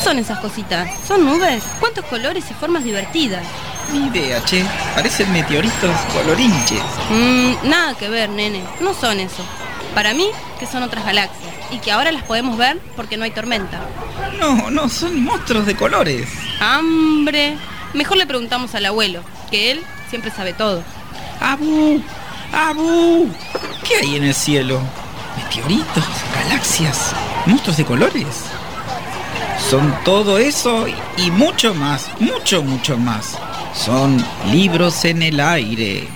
son esas cositas? ¿Son nubes? ¿Cuántos colores y formas divertidas? Ni idea, che. Parecen meteoritos colorinches. Nada que ver, nene. No son eso. Para mí, que son otras galaxias. Y que ahora las podemos ver porque no hay tormenta. No, son monstruos de colores. ¡Hambre! Mejor le preguntamos al abuelo, que él siempre sabe todo. ¡Abu! ¿Qué hay en el cielo? ¿Meteoritos? ¿Galaxias? ¿Monstruos de colores? Son todo eso y mucho más, mucho más. Son libros en el aire.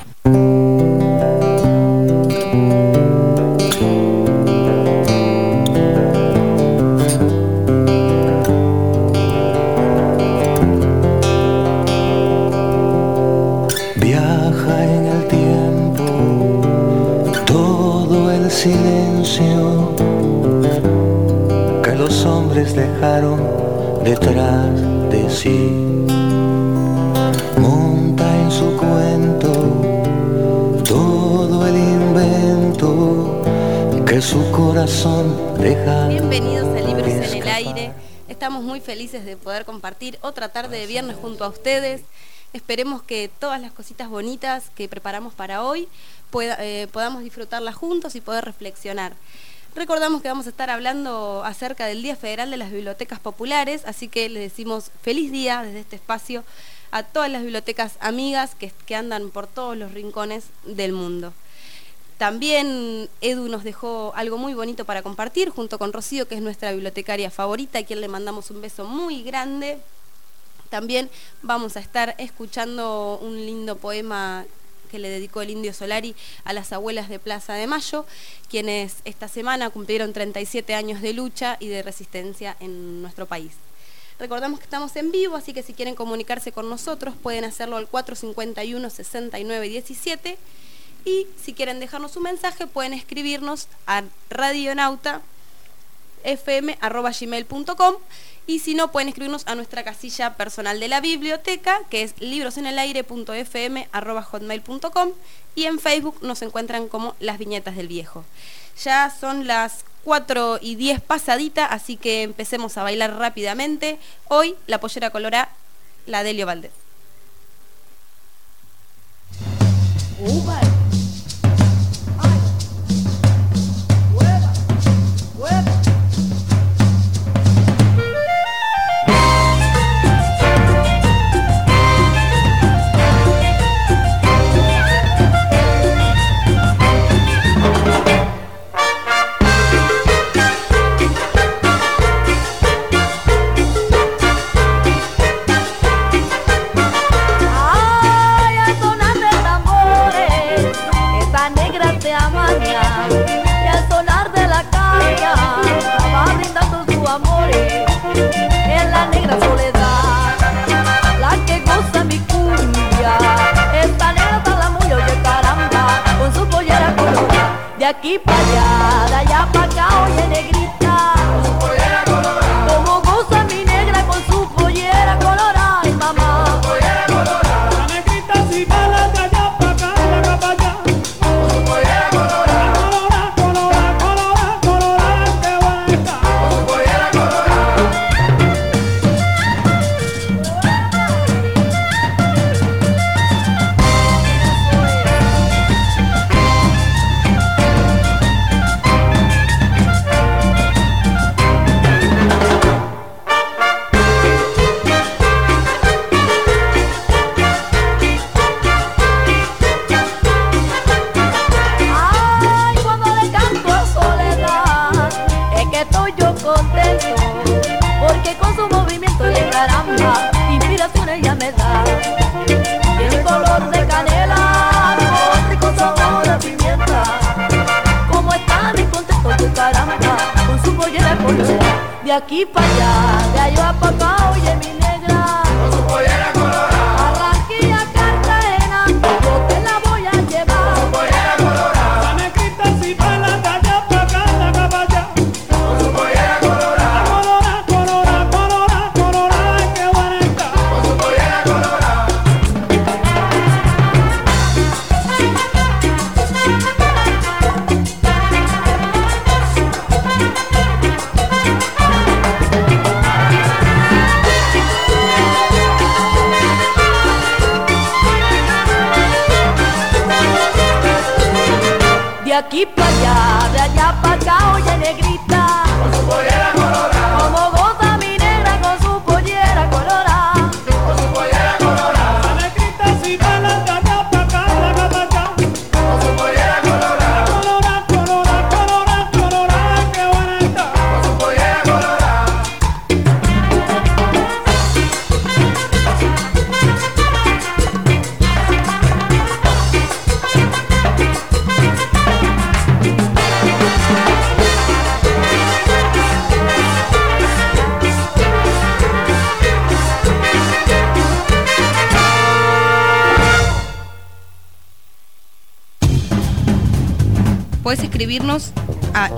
Viaja en el tiempo todo el silencio que los hombres dejaron detrás de sí. Monta en su cuento todo el invento que su corazón deja. Bienvenidos a Libros en el Aire. Estamos muy felices de poder compartir otra tarde de viernes junto a ustedes. Esperemos que todas las cositas bonitas que preparamos para hoy podamos disfrutarlas juntos y poder reflexionar. Recordamos que vamos a estar hablando acerca del Día Federal de las Bibliotecas Populares, así que les decimos feliz día desde este espacio a todas las bibliotecas amigas que andan por todos los rincones del mundo. También Edu nos dejó algo muy bonito para compartir junto con Rocío, que es nuestra bibliotecaria favorita, a quien le mandamos un beso muy grande. También vamos a estar escuchando un lindo poema que le dedicó el Indio Solari a las abuelas de Plaza de Mayo, quienes esta semana cumplieron 37 años de lucha y de resistencia en nuestro país. Recordamos que estamos en vivo, así que si quieren comunicarse con nosotros pueden hacerlo al 451-6917 y si quieren dejarnos un mensaje pueden escribirnos a radionautafm@gmail.com y si no pueden escribirnos a nuestra casilla personal de la biblioteca, que es librosenelaire.fm@hotmail.com, y en Facebook nos encuentran como Las Viñetas del Viejo. Ya son las 4:10 pasadita, así que empecemos a bailar rápidamente. Hoy la pollera colorá, la Delio Valdés. De aquí para allá, de allá para acá, oye negrita, con su pollera colorada, como goza mi negra con su pollera colorada, ay mamá, con su pollera colorada, la negrita si bala de allá para acá, de acá para allá, con su pollera colorada, colorada, que buena está, con su pollera porque con su movimiento de caramba inspiración ella me da. Tiene color de canela con rico sabor a pimienta. Como está mi contento de caramba con su pollera colorada. De aquí para allá, de allá para acá, oye mi negra, con su pollera colorada. Barranquilla, Cartagena, yo te la voy a llevar, con su pollera colorada. la negrita si bala de allá para acá, de acá para allá, Con su pollera colorada, colorada, que buena está, con su pollera colorada. aquí para allá, de allá para acá, oye negrita, con su pollera colorada, como goza mi negra con su pollera colorada. con su pollera colorada. La negrita si baila de allá pa' acá, de acá pa' allá, con su pollera colorada. Colorada, colorada, colorada, colorada, qué buena está. Con su pollera colorada. Puedes escribirnos a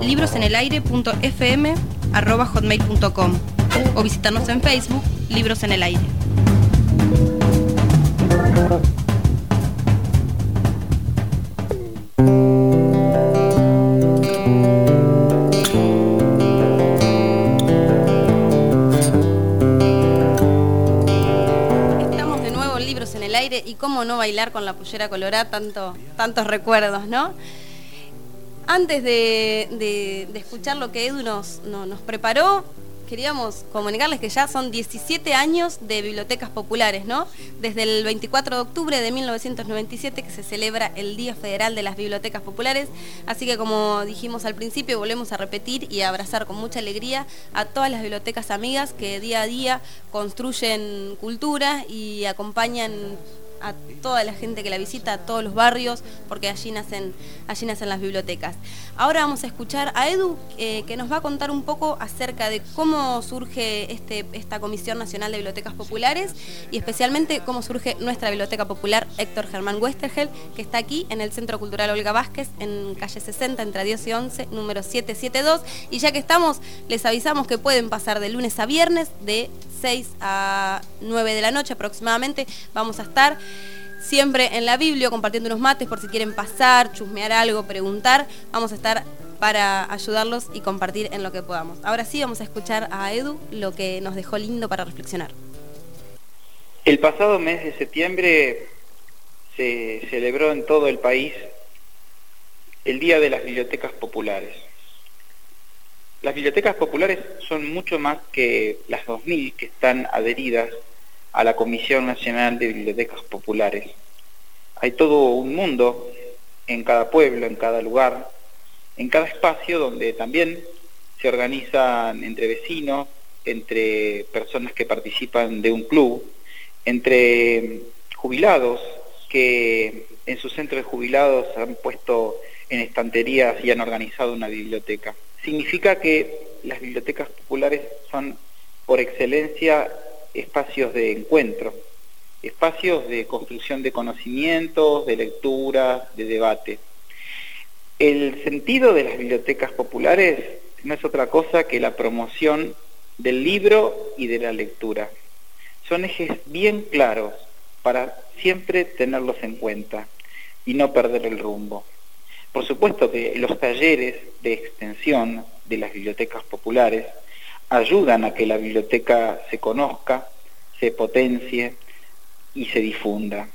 librosenelaire.fm@hotmail.com o visitarnos en Facebook, Libros en el Aire. Estamos de nuevo en Libros en el Aire y cómo no bailar con la pollera colorada, tantos recuerdos, ¿no? Antes de escuchar lo que Edu nos preparó, queríamos comunicarles que ya son 17 años de bibliotecas populares, ¿no? Desde el 24 de octubre de 1997 que se celebra el Día Federal de las Bibliotecas Populares, así que como dijimos al principio, volvemos a repetir y a abrazar con mucha alegría a todas las bibliotecas amigas que día a día construyen cultura y acompañan a toda la gente que la visita, a todos los barrios, porque allí nacen las bibliotecas. Ahora vamos a escuchar a Edu, que nos va a contar un poco acerca de cómo surge esta Comisión Nacional de Bibliotecas Populares y especialmente cómo surge nuestra Biblioteca Popular Héctor Germán Westergel, que está aquí en el Centro Cultural Olga Vázquez, en calle 60, entre 10 y 11, número 772. Y ya que estamos, les avisamos que pueden pasar de lunes a viernes, de 6 a 9 de la noche aproximadamente. Vamos a estar siempre en la Biblia compartiendo unos mates por si quieren pasar, chusmear algo, preguntar. Vamos a estar para ayudarlos y compartir en lo que podamos. Ahora sí vamos a escuchar a Edu lo que nos dejó lindo para reflexionar. El pasado mes de septiembre se celebró en todo el país el Día de las Bibliotecas Populares. Las bibliotecas populares son mucho más que las 2000 que están adheridas a la Comisión Nacional de Bibliotecas Populares. Hay todo un mundo en cada pueblo, en cada lugar, en cada espacio donde también se organizan entre vecinos, entre personas que participan de un club, entre jubilados que en su centro de jubilados han puesto en estanterías y han organizado una biblioteca. Significa que las bibliotecas populares son por excelencia espacios de encuentro, espacios de construcción de conocimientos, de lecturas, de debate. El sentido de las bibliotecas populares no es otra cosa que la promoción del libro y de la lectura. Son ejes bien claros para siempre tenerlos en cuenta y no perder el rumbo. Por supuesto que los talleres de extensión de las bibliotecas populares ayudan a que la biblioteca se conozca, se potencie y se difunda.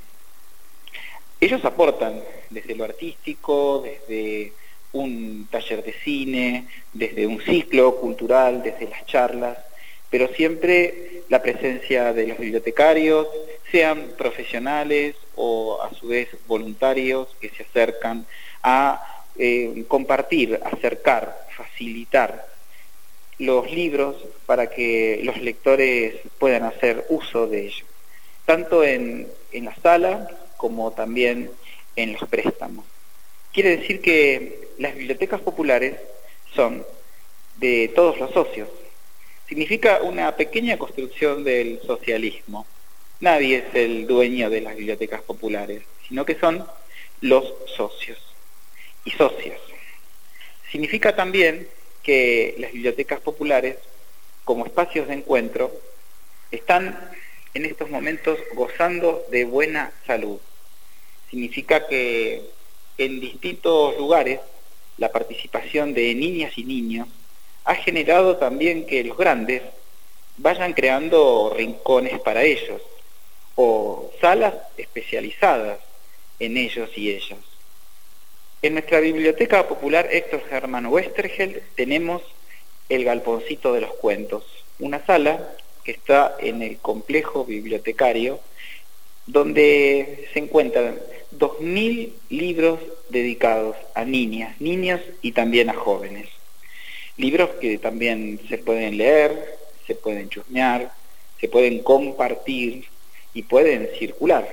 Ellos aportan desde lo artístico, desde un taller de cine, desde un ciclo cultural, desde las charlas, pero siempre la presencia de los bibliotecarios, sean profesionales o a su vez voluntarios que se acercan a compartir, acercar, facilitar los libros para que los lectores puedan hacer uso de ellos, tanto en la sala como también en los préstamos. Quiere decir que las bibliotecas populares son de todos los socios. Significa una pequeña construcción del socialismo. Nadie es el dueño de las bibliotecas populares, sino que son los socios y socias. Significa también que las bibliotecas populares, como espacios de encuentro, están en estos momentos gozando de buena salud. Significa que en distintos lugares la participación de niñas y niños ha generado también que los grandes vayan creando rincones para ellos o salas especializadas en ellos y ellas. En nuestra Biblioteca Popular Héctor Germán Westergel tenemos el Galponcito de los Cuentos, una sala que está en el complejo bibliotecario donde se encuentran 2000 libros dedicados a niñas, niños y también a jóvenes. Libros que también se pueden leer, se pueden chusmear, se pueden compartir y pueden circular.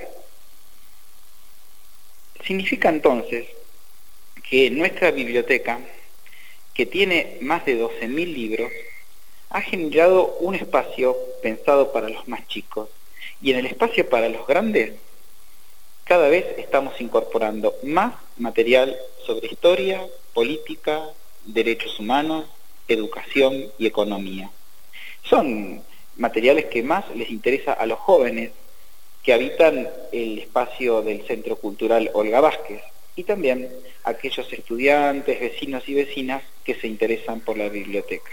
Significa entonces que nuestra biblioteca, que tiene más de 12.000 libros, ha generado un espacio pensado para los más chicos, y en el espacio para los grandes cada vez estamos incorporando más material sobre historia, política, derechos humanos, educación y economía. Son materiales que más les interesa a los jóvenes que habitan el espacio del Centro Cultural Olga Vázquez, y también a aquellos estudiantes, vecinos y vecinas que se interesan por la biblioteca.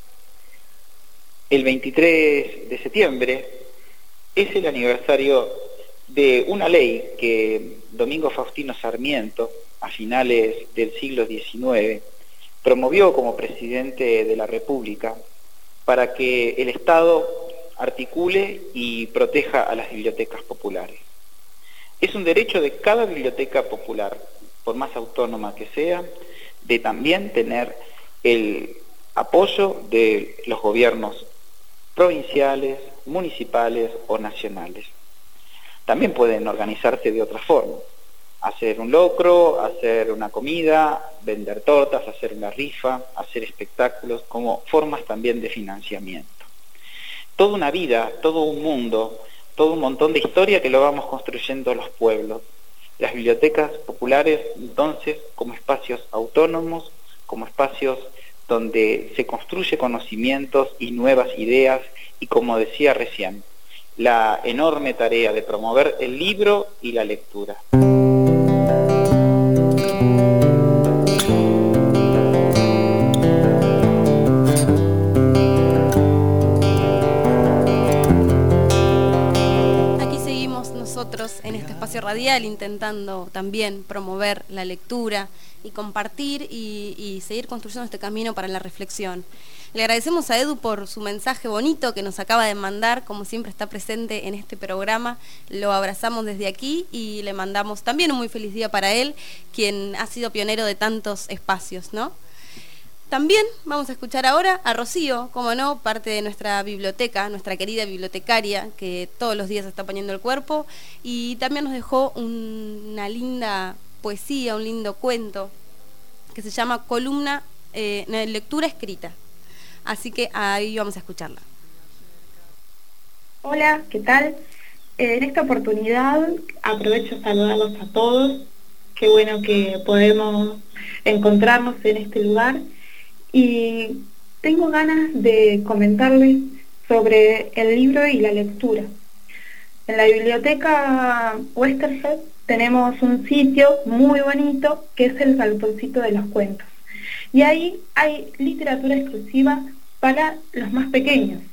El 23 de septiembre es el aniversario de una ley que Domingo Faustino Sarmiento, a finales del siglo XIX, promovió como presidente de la República para que el Estado articule y proteja a las bibliotecas populares. Es un derecho de cada biblioteca popular, por más autónoma que sea, de también tener el apoyo de los gobiernos provinciales, municipales o nacionales. También pueden organizarse de otra forma, hacer un locro, hacer una comida, vender tortas, hacer una rifa, hacer espectáculos, como formas también de financiamiento. Toda una vida, todo un mundo, todo un montón de historia que lo vamos construyendo los pueblos. Las bibliotecas populares, entonces, como espacios autónomos, como espacios donde se construye conocimientos y nuevas ideas, y como decía recién, la enorme tarea de promover el libro y la lectura. En este espacio radial intentando también promover la lectura y compartir y seguir construyendo este camino para la reflexión. Le agradecemos a Edu por su mensaje bonito que nos acaba de mandar, como siempre está presente en este programa, lo abrazamos desde aquí y le mandamos también un muy feliz día para él, quien ha sido pionero de tantos espacios, ¿no? También vamos a escuchar ahora a Rocío, como no, parte de nuestra biblioteca, nuestra querida bibliotecaria, que todos los días está poniendo el cuerpo, y también nos dejó una linda poesía, un lindo cuento, que se llama Columna, lectura escrita. Así que ahí vamos a escucharla. Hola, ¿qué tal? En esta oportunidad aprovecho a saludarlos a todos. Qué bueno que podemos encontrarnos en este lugar. Y tengo ganas de comentarles sobre el libro y la lectura. En la biblioteca Westergel tenemos un sitio muy bonito que es el Galponcito de los Cuentos. Y ahí hay literatura exclusiva para los más pequeños.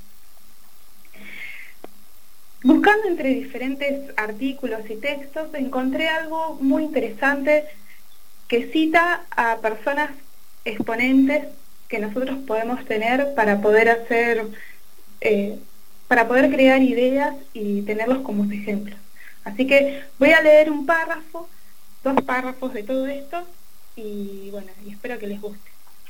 Buscando entre diferentes artículos y textos encontré algo muy interesante que cita a personas exponentes que nosotros podemos tener para poder hacer, para poder crear ideas y tenerlos como ejemplos. Así que voy a leer un párrafo, 2 párrafos de todo esto y bueno, y espero que les guste.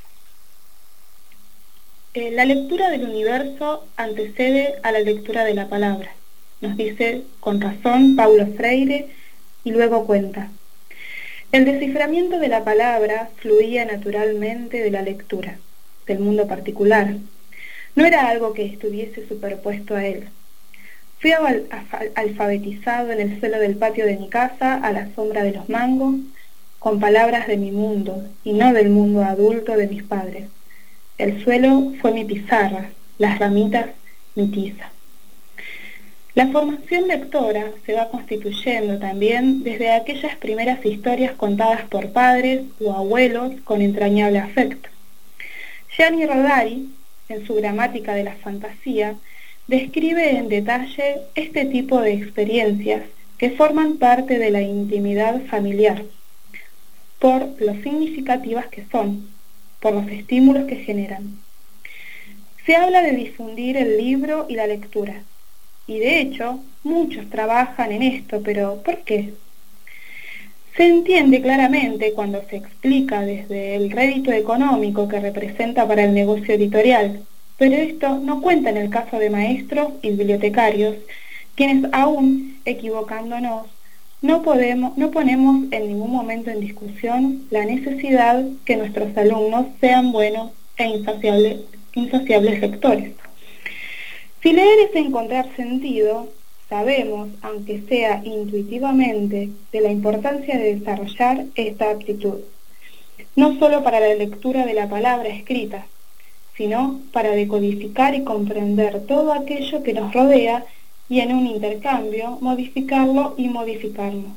La lectura del universo antecede a la lectura de la palabra, nos dice con razón Paulo Freire y luego cuenta. El desciframiento de la palabra fluía naturalmente de la lectura, del mundo particular. No era algo que estuviese superpuesto a él. Fui alfabetizado en el suelo del patio de mi casa, a la sombra de los mangos, con palabras de mi mundo, y no del mundo adulto de mis padres. El suelo fue mi pizarra, las ramitas mi tiza. La formación lectora se va constituyendo también desde aquellas primeras historias contadas por padres o abuelos con entrañable afecto. Gianni Rodari, en su Gramática de la Fantasía, describe en detalle este tipo de experiencias que forman parte de la intimidad familiar. por lo significativas que son, por los estímulos que generan. Se habla de difundir el libro y la lectura, y de hecho muchos trabajan en esto, pero ¿por qué? Se entiende claramente cuando se explica desde el rédito económico que representa para el negocio editorial, pero esto no cuenta en el caso de maestros y bibliotecarios, quienes aún, equivocándonos, no ponemos en ningún momento en discusión la necesidad que nuestros alumnos sean buenos e insaciables lectores. Si leer es encontrar sentido, sabemos, aunque sea intuitivamente, de la importancia de desarrollar esta aptitud, no solo para la lectura de la palabra escrita, sino para decodificar y comprender todo aquello que nos rodea y en un intercambio modificarlo y modificarnos.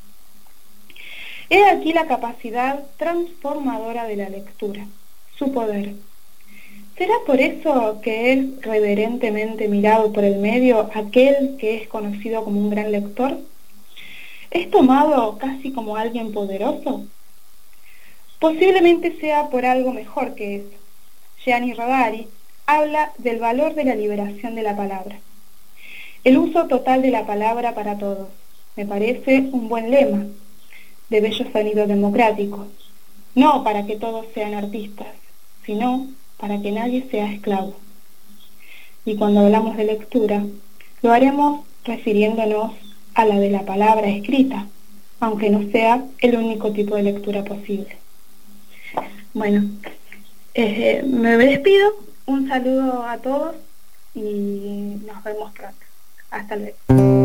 He aquí la capacidad transformadora de la lectura, su poder. ¿Será por eso que es reverentemente mirado por el medio aquel que es conocido como un gran lector? ¿Es tomado casi como alguien poderoso? Posiblemente sea por algo mejor que eso. Gianni Rodari habla del valor de la liberación de la palabra. El uso total de la palabra para todos. Me parece un buen lema, de bello sonido democrático. No para que todos sean artistas, sino para que nadie sea esclavo. Y cuando hablamos de lectura, lo haremos refiriéndonos a la de la palabra escrita, aunque no sea el único tipo de lectura posible. Bueno, me despido, un saludo a todos y nos vemos pronto. Hasta luego.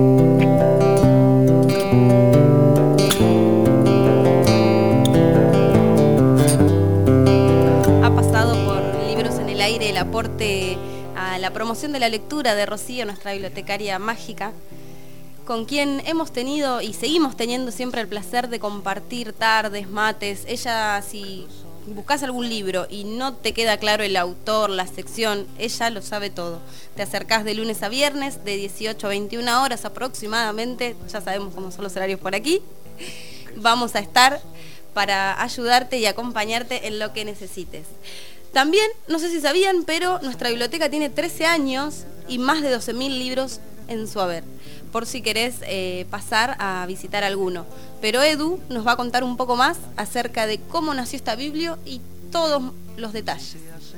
Ha pasado por Libros en el Aire el aporte a la promoción de la lectura de Rocío, nuestra bibliotecaria mágica, con quien hemos tenido y seguimos teniendo siempre el placer de compartir tardes, mates. Ella, si buscas algún libro y no te queda claro el autor, la sección, ella lo sabe todo. Te acercás de lunes a viernes, de 18 a 21 horas aproximadamente, ya sabemos cómo son los horarios por aquí. Vamos a estar para ayudarte y acompañarte en lo que necesites. También, no sé si sabían, pero nuestra biblioteca tiene 13 años y más de 12.000 libros en su haber, por si querés pasar a visitar alguno. Pero Edu nos va a contar un poco más acerca de cómo nació esta Biblia y todos los detalles.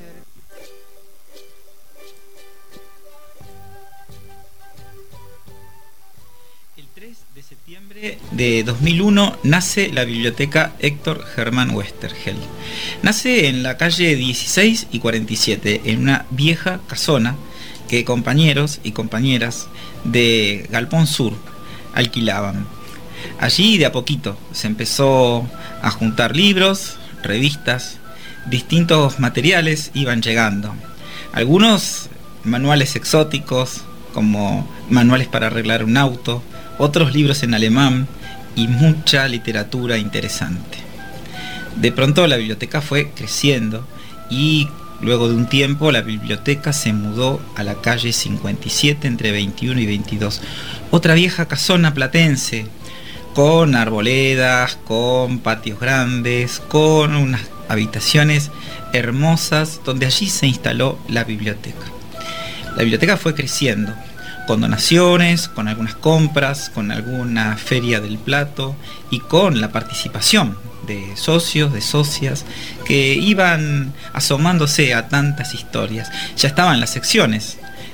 El 3 de septiembre de 2001 nace la Biblioteca Héctor Germán Westergel. Nace en la calle 16 y 47, en una vieja casona que compañeros y compañeras de Galpón Sur alquilaban. Allí de a poquito se empezó a juntar libros, revistas, distintos materiales iban llegando. Algunos manuales exóticos, como manuales para arreglar un auto, otros libros en alemán y mucha literatura interesante. De pronto la biblioteca fue creciendo y luego de un tiempo la biblioteca se mudó a la calle 57 entre 21 y 22. Otra vieja casona platense con arboledas, con patios grandes, con unas habitaciones hermosas donde allí se instaló la biblioteca. La biblioteca fue creciendo con donaciones, con algunas compras, con alguna feria del plato y con la participación de socios, de socias que iban asomándose a tantas historias. Ya estaban las secciones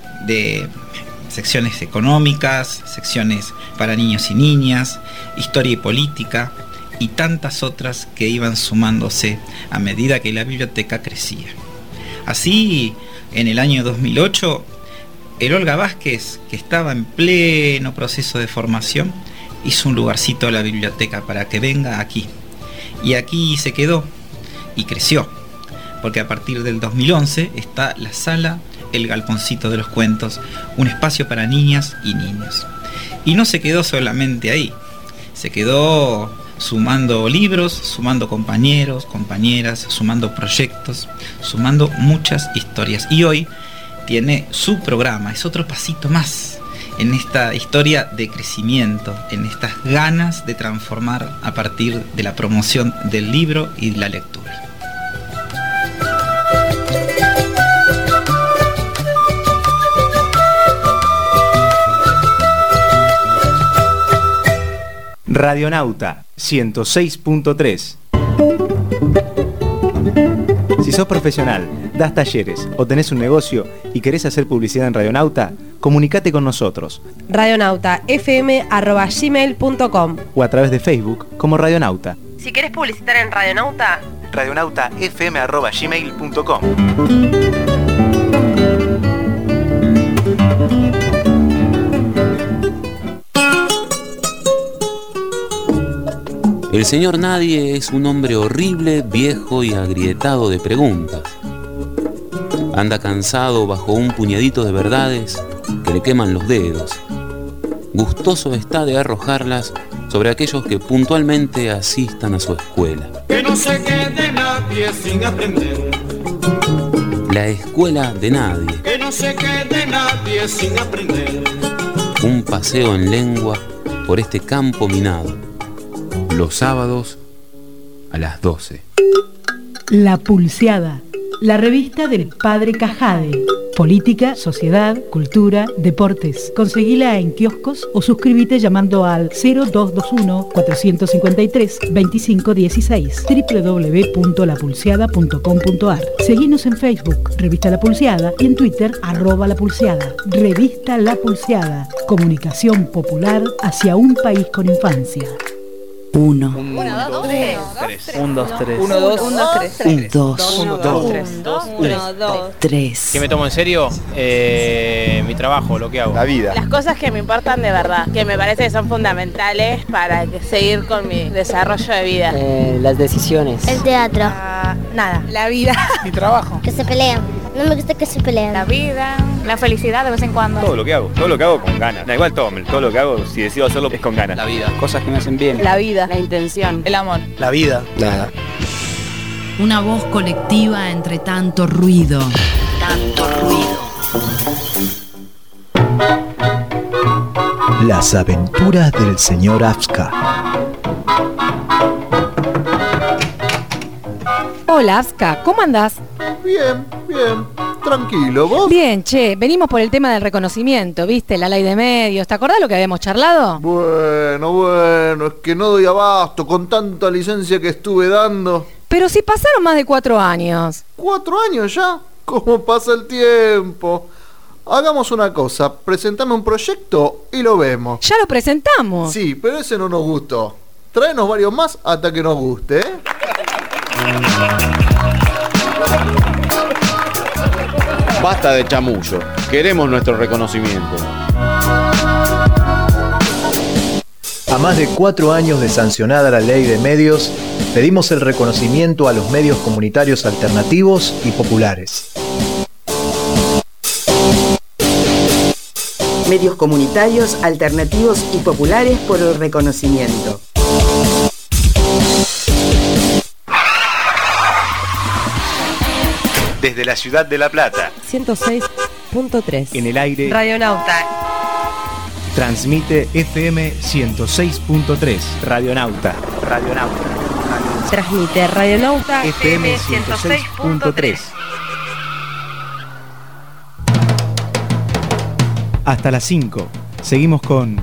económicas, secciones para niños y niñas, historia y política y tantas otras que iban sumándose a medida que la biblioteca crecía. Así, en el año 2008, el Olga Vázquez, que estaba en pleno proceso de formación, hizo un lugarcito a la biblioteca para que venga aquí. Y aquí se quedó y creció, porque a partir del 2011 está la sala El Galponcito de los Cuentos, un espacio para niñas y niños. Y no se quedó solamente ahí, se quedó sumando libros, sumando compañeros, compañeras, sumando proyectos, sumando muchas historias. Y hoy tiene su programa, es otro pasito más. en esta historia de crecimiento, en estas ganas de transformar a partir de la promoción del libro y la lectura. Radionauta 106.3. Si sos profesional, das talleres o tenés un negocio y querés hacer publicidad en Radionauta, comunicate con nosotros. radionautafm@gmail.com o a través de Facebook como Radionauta. Si querés publicitar en Radionauta, radionautafm@gmail.com. El señor Nadie es un hombre horrible, viejo y agrietado de preguntas. Anda cansado bajo un puñadito de verdades que le queman los dedos. Gustoso está de arrojarlas sobre aquellos que puntualmente asistan a su escuela. Que no se quede nadie sin aprender. La escuela de nadie. Que no se quede nadie sin aprender. Un paseo en lengua por este campo minado. Los sábados a las 12. La Pulseada, la revista del Padre Cajade. Política, sociedad, cultura, deportes. Conseguila en kioscos o suscríbete llamando al 0221-453-2516 www.lapulseada.com.ar. Seguinos en Facebook, Revista La Pulseada, y en Twitter, @La Pulseada. Revista La Pulseada. Comunicación popular hacia un país con infancia. 1, 1, 2, 3. 1, 2, 3. 1, 2, 3. 2, 1, 2, 3. ¿Qué me tomo en serio? Mi trabajo, lo que hago. La vida. Las cosas que me importan de verdad, que me parece que son fundamentales para seguir con mi desarrollo de vida. Las decisiones. El teatro. Nada. La vida. Mi trabajo. Que se pelean. No me gusta que se peleen. La vida. La felicidad de vez en cuando. Todo lo que hago con ganas. Da igual todo lo que hago, si decido hacerlo es con ganas. La vida. Cosas que me hacen bien. La vida. La intención. El amor. La vida. Nada. Una voz colectiva entre tanto ruido. Las aventuras del señor Afska. Hola, Afska, ¿cómo andás? Bien, tranquilo, ¿vos? Bien, che, venimos por el tema del reconocimiento, ¿viste? La ley de medios, ¿te acordás lo que habíamos charlado? Bueno, es que no doy abasto con tanta licencia que estuve dando. Pero si pasaron más de 4 años. ¿4 años ya? ¿Cómo pasa el tiempo? Hagamos una cosa, presentame un proyecto y lo vemos. Ya lo presentamos. Sí, pero ese no nos gustó. Tráenos varios más hasta que nos guste, ¿eh? Basta de chamullo. Queremos nuestro reconocimiento. A más de 4 años de sancionada la ley de medios, pedimos el reconocimiento a los medios comunitarios alternativos y populares. Medios comunitarios, alternativos y populares por el reconocimiento. Desde la ciudad de La Plata. 106.3. En el aire. Radionauta. Transmite FM 106.3. Radionauta. Transmite Radionauta FM 106.3. Hasta las 5. Seguimos con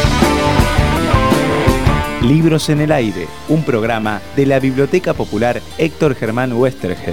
Libros en el Aire, un programa de la Biblioteca Popular Héctor Germán Westergel.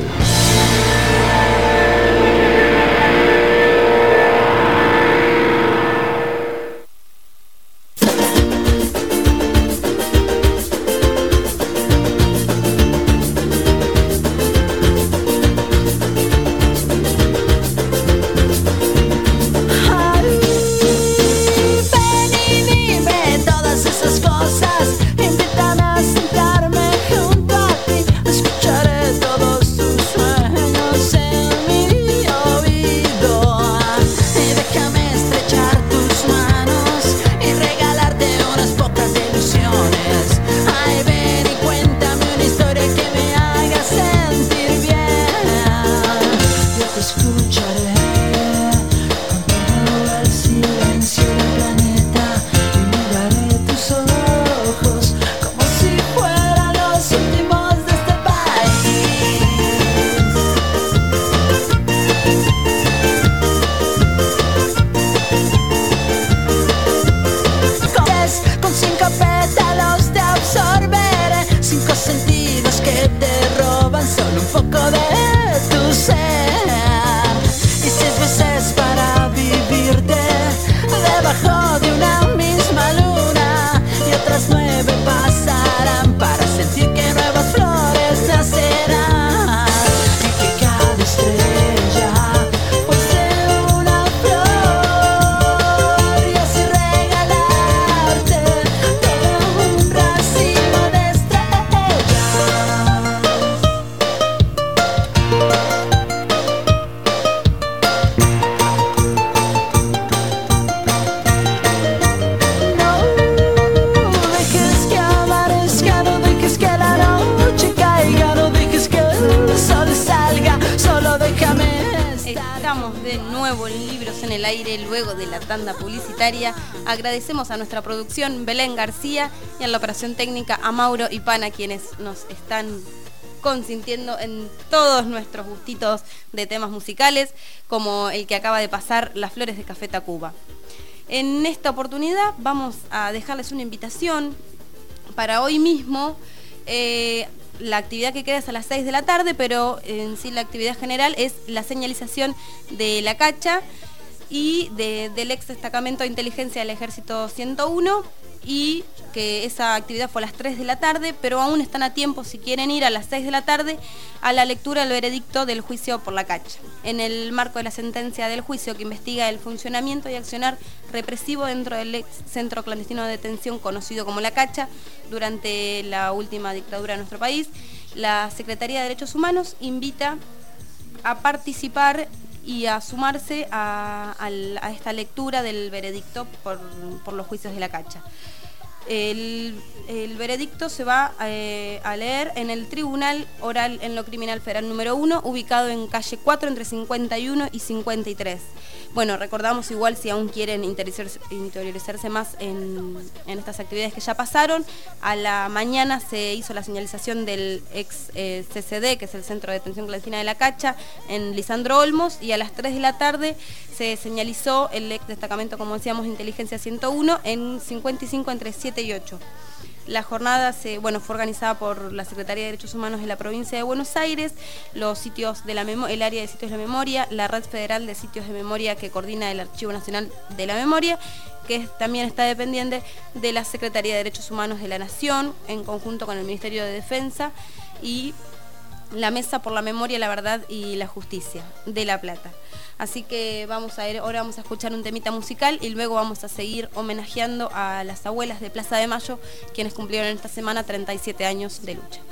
Invítame a sentarme junto a ti, escucharé todos tus sueños. nuevo en Libros en el Aire luego de la tanda publicitaria. Agradecemos a nuestra producción Belén García y a la operación técnica a Mauro y Pana, quienes nos están consintiendo en todos nuestros gustitos de temas musicales, como el que acaba de pasar, Las Flores de Café Tacuba. En esta oportunidad vamos a dejarles una invitación para hoy mismo. La actividad que queda es a las 6 de la tarde, pero en sí la actividad general es la señalización de la cacha y del ex destacamento de inteligencia del Ejército 101, y que esa actividad fue a las 3 de la tarde, pero aún están a tiempo si quieren ir a las 6 de la tarde a la lectura del veredicto del juicio por la cacha, en el marco de la sentencia del juicio que investiga el funcionamiento y accionar represivo dentro del ex centro clandestino de detención conocido como La Cacha durante la última dictadura de nuestro país. La Secretaría de Derechos Humanos invita a participar y a sumarse a esta lectura del veredicto por los juicios de La Cacha. El veredicto se va a leer en el Tribunal Oral en lo Criminal Federal número 1, ubicado en calle 4 entre 51 y 53. Bueno, recordamos igual, si aún quieren interiorizarse más en estas actividades que ya pasaron, a la mañana se hizo la señalización del ex CCD, que es el Centro de Detención Clandestina de La Cacha, en Lisandro Olmos, y a las 3 de la tarde se señalizó el ex destacamento, como decíamos, Inteligencia 101, en 55 entre 7 y 8. La jornada fue organizada por la Secretaría de Derechos Humanos de la Provincia de Buenos Aires, los sitios de el área de sitios de la memoria, la Red Federal de Sitios de Memoria que coordina el Archivo Nacional de la Memoria, que también está dependiente de la Secretaría de Derechos Humanos de la Nación, en conjunto con el Ministerio de Defensa, y la Mesa por la Memoria, la Verdad y la Justicia de La Plata. Así que ahora vamos a escuchar un temita musical y luego vamos a seguir homenajeando a las abuelas de Plaza de Mayo, quienes cumplieron esta semana 37 años de lucha.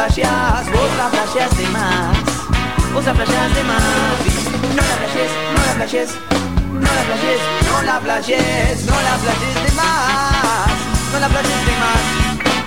flasheás, vos la flasheás de más. Vos la flasheás de más. No la flashees, no la flashees, no la flashees, no la flashees, no la flashees de más. No la flashees de más.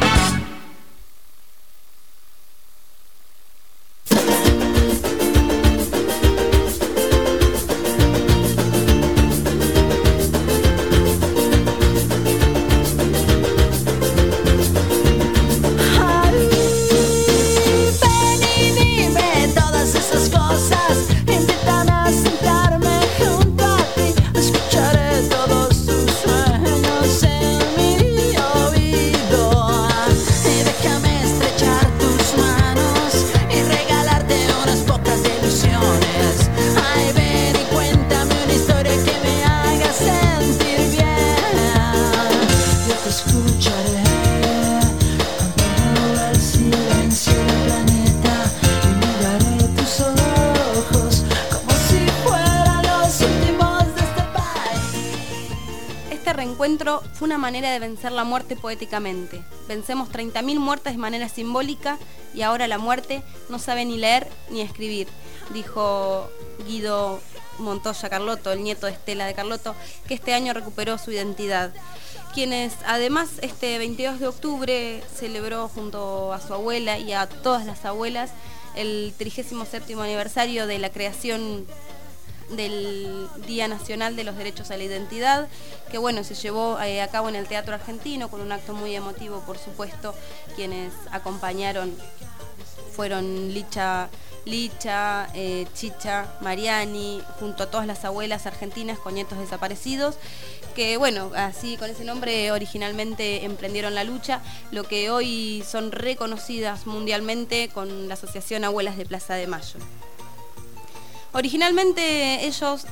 Fue una manera de vencer la muerte poéticamente. Vencemos 30.000 muertes de manera simbólica y ahora la muerte no sabe ni leer ni escribir, dijo Guido Montoya Carlotto, el nieto de Estela de Carlotto, que este año recuperó su identidad. Quienes además este 22 de octubre celebró junto a su abuela y a todas las abuelas el 37º aniversario de la creación del Día Nacional de los Derechos a la Identidad, que bueno, se llevó a cabo en el Teatro Argentino con un acto muy emotivo, por supuesto. Quienes acompañaron fueron Licha, Chicha, Mariani, junto a todas las abuelas argentinas con nietos desaparecidos, que bueno, así con ese nombre originalmente emprendieron la lucha, lo que hoy son reconocidas mundialmente con la Asociación Abuelas de Plaza de Mayo. Originalmente ellas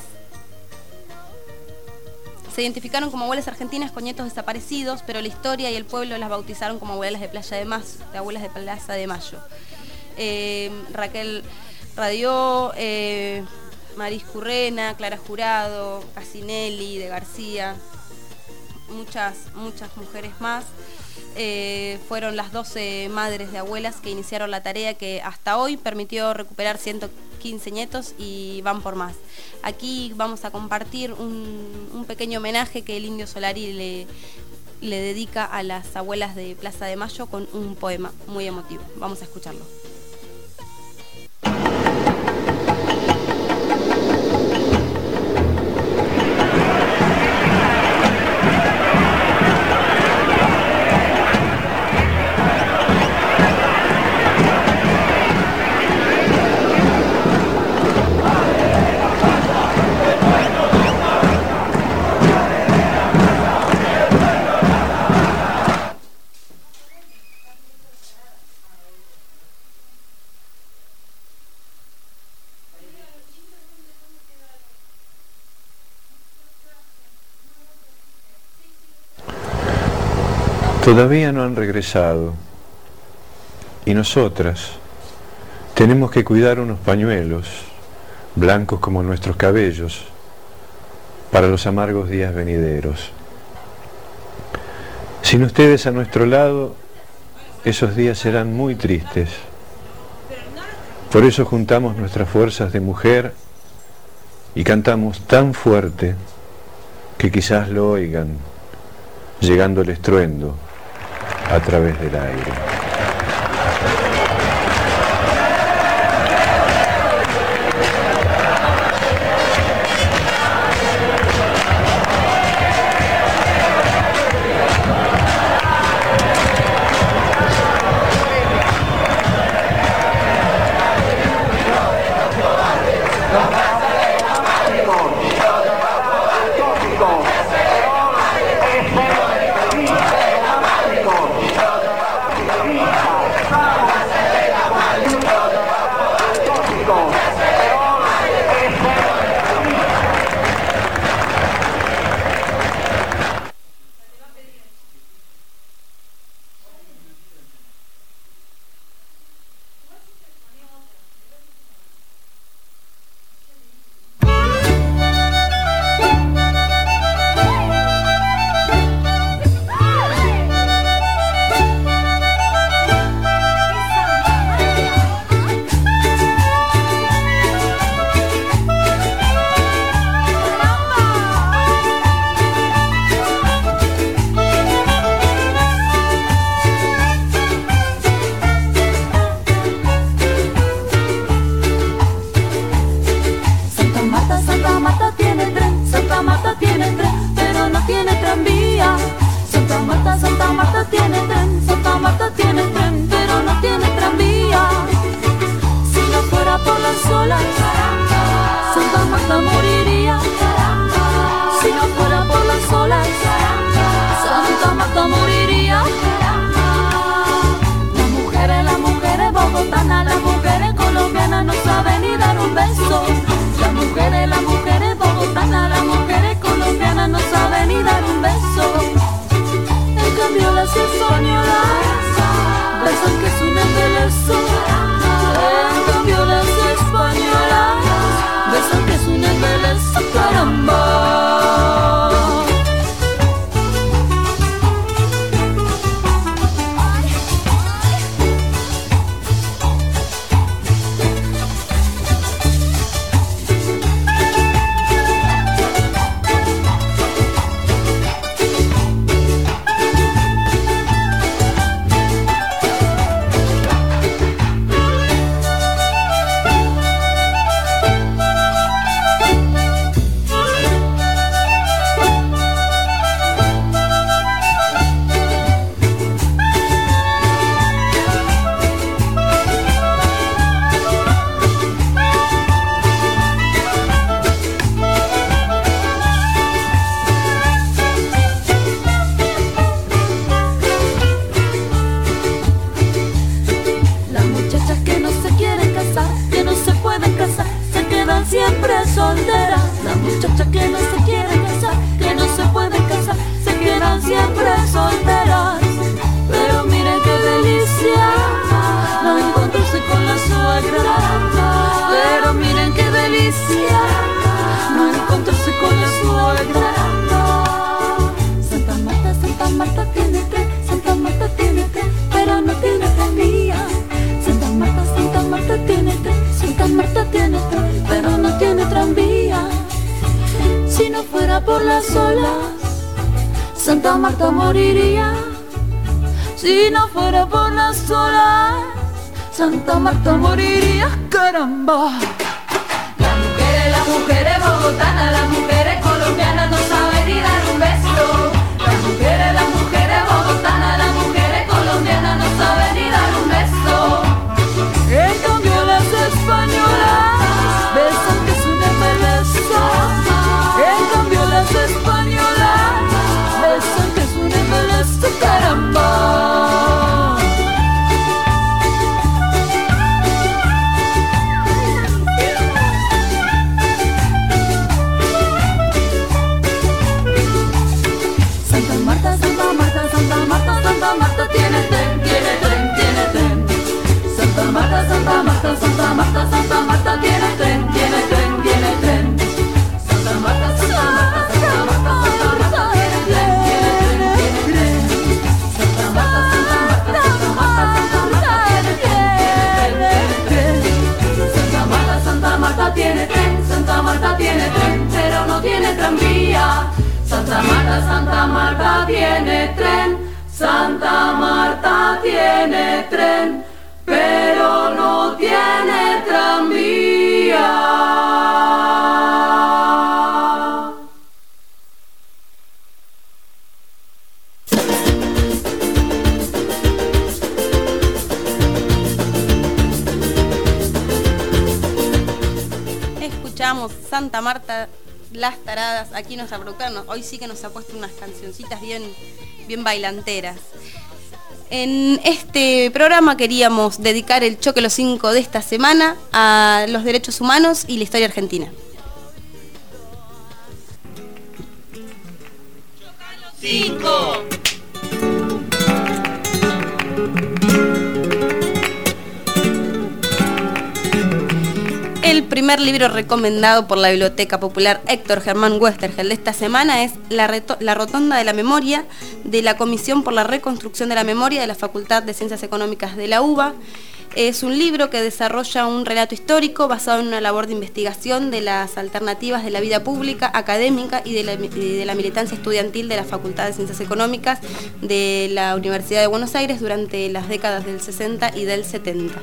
se identificaron como abuelas argentinas con nietos desaparecidos, pero la historia y el pueblo las bautizaron como abuelas de Plaza de Mayo. Raquel Radió, Maris Currena, Clara Jurado, Casinelli, de García, muchas mujeres más. Fueron las 12 madres de abuelas que iniciaron la tarea que hasta hoy permitió recuperar 115 nietos y van por más. Aquí vamos a compartir un pequeño homenaje que el Indio Solari le dedica a las abuelas de Plaza de Mayo con un poema muy emotivo. Vamos a escucharlo. Todavía no han regresado y nosotras tenemos que cuidar unos pañuelos blancos como nuestros cabellos para los amargos días venideros. Sin ustedes a nuestro lado, esos días serán muy tristes. Por eso juntamos nuestras fuerzas de mujer y cantamos tan fuerte que quizás lo oigan, llegando el estruendo a través del aire. justicia, no encontrarse con la suegra. Santa Marta tiene tren, Santa Marta tiene tren, pero no tiene tranvía. Santa Marta tiene tren, Santa Marta tiene tren, pero no tiene tranvía. Si no fuera por las olas, Santa Marta moriría. Si no fuera por las olas, Santa Marta moriría, caramba. Las mujeres bogotanas, las mujeres colombianas no saben ni dar un beso. Las mujeres bogotanas, las mujeres colombianas no saben ni dar un beso. En cambio las españolas besan que es una embelezo. En cambio las españolas besan que es una embelezo, caramba. Santa Marta tiene tren, tiene tren, tiene tren. Santa Marta tiene tren, tiene tren, tiene tren. Santa Marta tiene tren, tiene tren, tiene tren. Santa Marta tiene tren, Santa Marta tiene tren, pero no tiene tranvía. Santa Marta tiene tren, Santa Marta tiene tren, pero no tiene tranvía. Escuchamos Santa Marta, Las Taradas. Aquí nuestra productora hoy sí que nos ha puesto unas cancioncitas bien bailanteras. En este programa queríamos dedicar el Choque los 5 de esta semana a los derechos humanos y la historia argentina. ¡5! El primer libro recomendado por la Biblioteca Popular Héctor Germán Westergel de esta semana es La Rotonda de la Memoria, de la Comisión por la Reconstrucción de la Memoria de la Facultad de Ciencias Económicas de la UBA. Es un libro que desarrolla un relato histórico basado en una labor de investigación de las alternativas de la vida pública, académica y de la militancia estudiantil de la Facultad de Ciencias Económicas de la Universidad de Buenos Aires durante las décadas del 60 y del 70.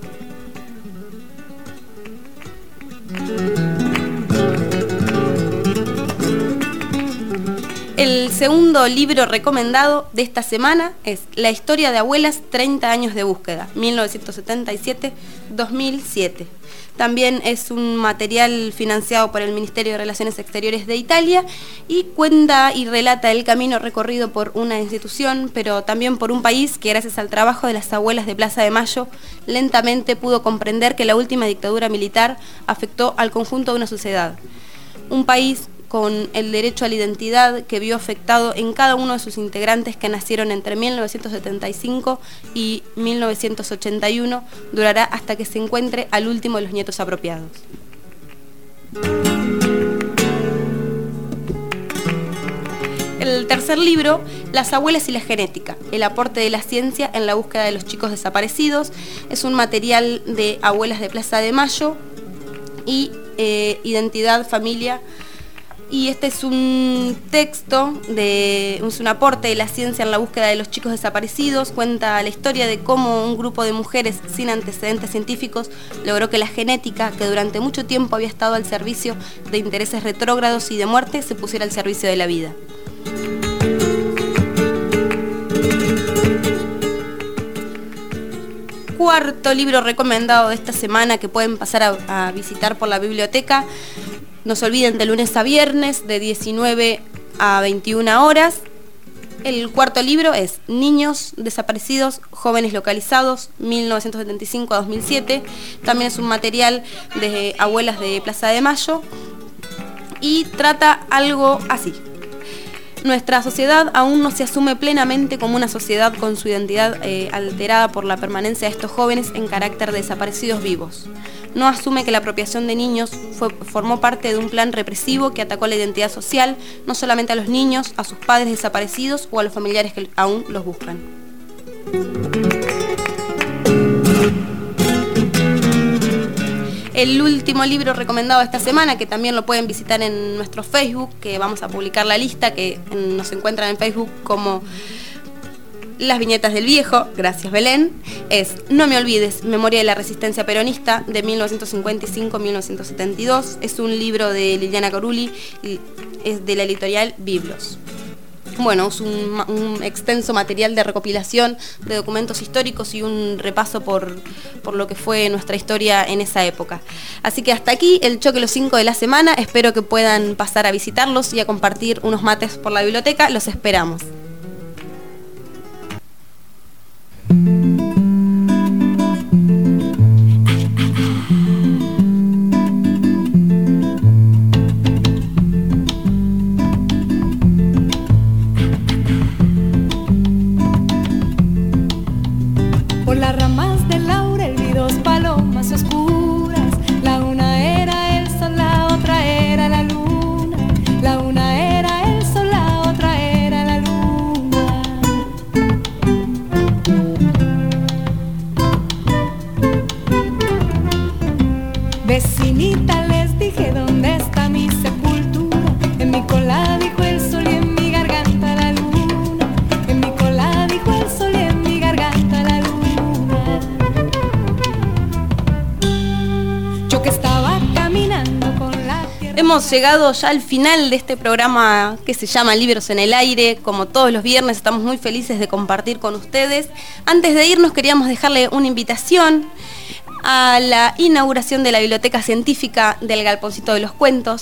El segundo libro recomendado de esta semana es La historia de abuelas, 30 años de búsqueda, 1977-2007. También es un material financiado por el Ministerio de Relaciones Exteriores de Italia y cuenta y relata el camino recorrido por una institución, pero también por un país que gracias al trabajo de las abuelas de Plaza de Mayo lentamente pudo comprender que la última dictadura militar afectó al conjunto de una sociedad. Un país con el derecho a la identidad que vio afectado en cada uno de sus integrantes que nacieron entre 1975 y 1981, durará hasta que se encuentre al último de los nietos apropiados. El tercer libro, Las abuelas y la genética, el aporte de la ciencia en la búsqueda de los chicos desaparecidos, es un material de abuelas de Plaza de Mayo y identidad, familia. Y este es un texto, es un aporte de la ciencia en la búsqueda de los chicos desaparecidos. Cuenta la historia de cómo un grupo de mujeres sin antecedentes científicos logró que la genética, que durante mucho tiempo había estado al servicio de intereses retrógrados y de muerte, se pusiera al servicio de la vida. Cuarto libro recomendado de esta semana que pueden pasar a visitar por la biblioteca. No se olviden, de lunes a viernes, de 19 a 21 horas. El cuarto libro es Niños desaparecidos, jóvenes localizados, 1975 a 2007. También es un material de abuelas de Plaza de Mayo y trata algo así. Nuestra sociedad aún no se asume plenamente como una sociedad con su identidad alterada por la permanencia de estos jóvenes en carácter de desaparecidos vivos. no asume que la apropiación de niños formó parte de un plan represivo que atacó la identidad social, no solamente a los niños, a sus padres desaparecidos o a los familiares que aún los buscan. El último libro recomendado esta semana, que también lo pueden visitar en nuestro Facebook, que vamos a publicar la lista, que nos encuentran en Facebook como Las Viñetas del Viejo, gracias Belén, es No me olvides, Memoria de la Resistencia Peronista, de 1955-1972. Es un libro de Liliana Corulli, es de la editorial Biblos. Bueno, es un extenso material de recopilación de documentos históricos y un repaso por lo que fue nuestra historia en esa época. Así que hasta aquí el Choque los 5 de la semana. Espero que puedan pasar a visitarlos y a compartir unos mates por la biblioteca. Los esperamos. Por las ramas del laurel vi dos palomas oscuras. La una era el sol, la otra era la luna. La una era el sol, la otra era la luna. Vecinita, les dije, ¿dónde está mi sepultura? En mi cola dijo el sol y en mi garganta la luna. En mi cola dijo el sol y en mi garganta la luna. Yo que estaba caminando con la tierra. Hemos llegado ya al final de este programa que se llama Libros en el Aire. Como todos los viernes, estamos muy felices de compartir con ustedes. Antes de irnos, queríamos dejarle una invitación a la inauguración de la Biblioteca Científica del Galponcito de los Cuentos.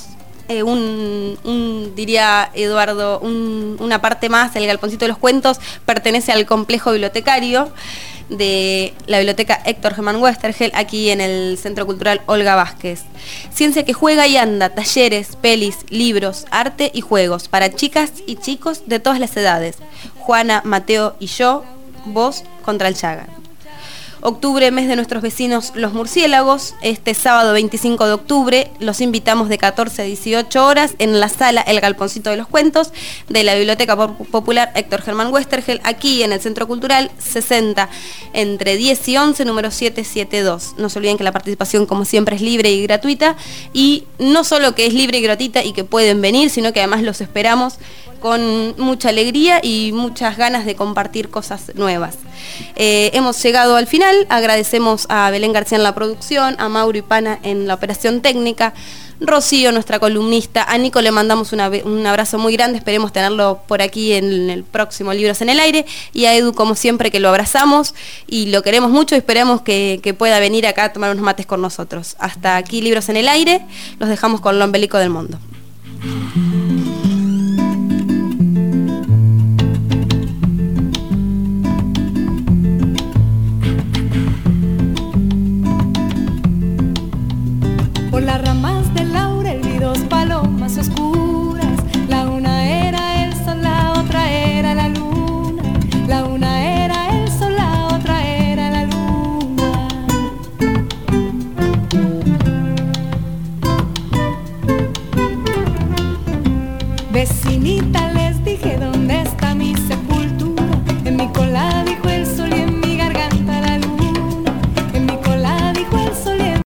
Diría Eduardo, una parte más, el Galponcito de los Cuentos pertenece al complejo bibliotecario de la Biblioteca Héctor Germán Westergel, aquí en el Centro Cultural Olga Vázquez. Ciencia que juega y anda, talleres, pelis, libros, arte y juegos para chicas y chicos de todas las edades. Juana, Mateo y yo, voz contra el Chaga. Octubre, mes de nuestros vecinos los murciélagos. Este sábado 25 de octubre los invitamos de 14 a 18 horas en la sala El Galponcito de los Cuentos de la Biblioteca Popular Héctor Germán Westergel, aquí en el Centro Cultural 60, entre 10 y 11, número 772. No se olviden que la participación, como siempre, es libre y gratuita, y no solo que es libre y gratuita y que pueden venir, sino que además los esperamos con mucha alegría y muchas ganas de compartir cosas nuevas. Hemos llegado al final. Agradecemos a Belén García en la producción, a Mauro y Pana en la operación técnica, Rocío, nuestra columnista, a Nico le mandamos un abrazo muy grande, esperemos tenerlo por aquí en el próximo Libros en el Aire, y a Edu, como siempre, que lo abrazamos y lo queremos mucho y esperemos que pueda venir acá a tomar unos mates con nosotros. Hasta aquí Libros en el Aire, los dejamos con lo ombelico del mundo.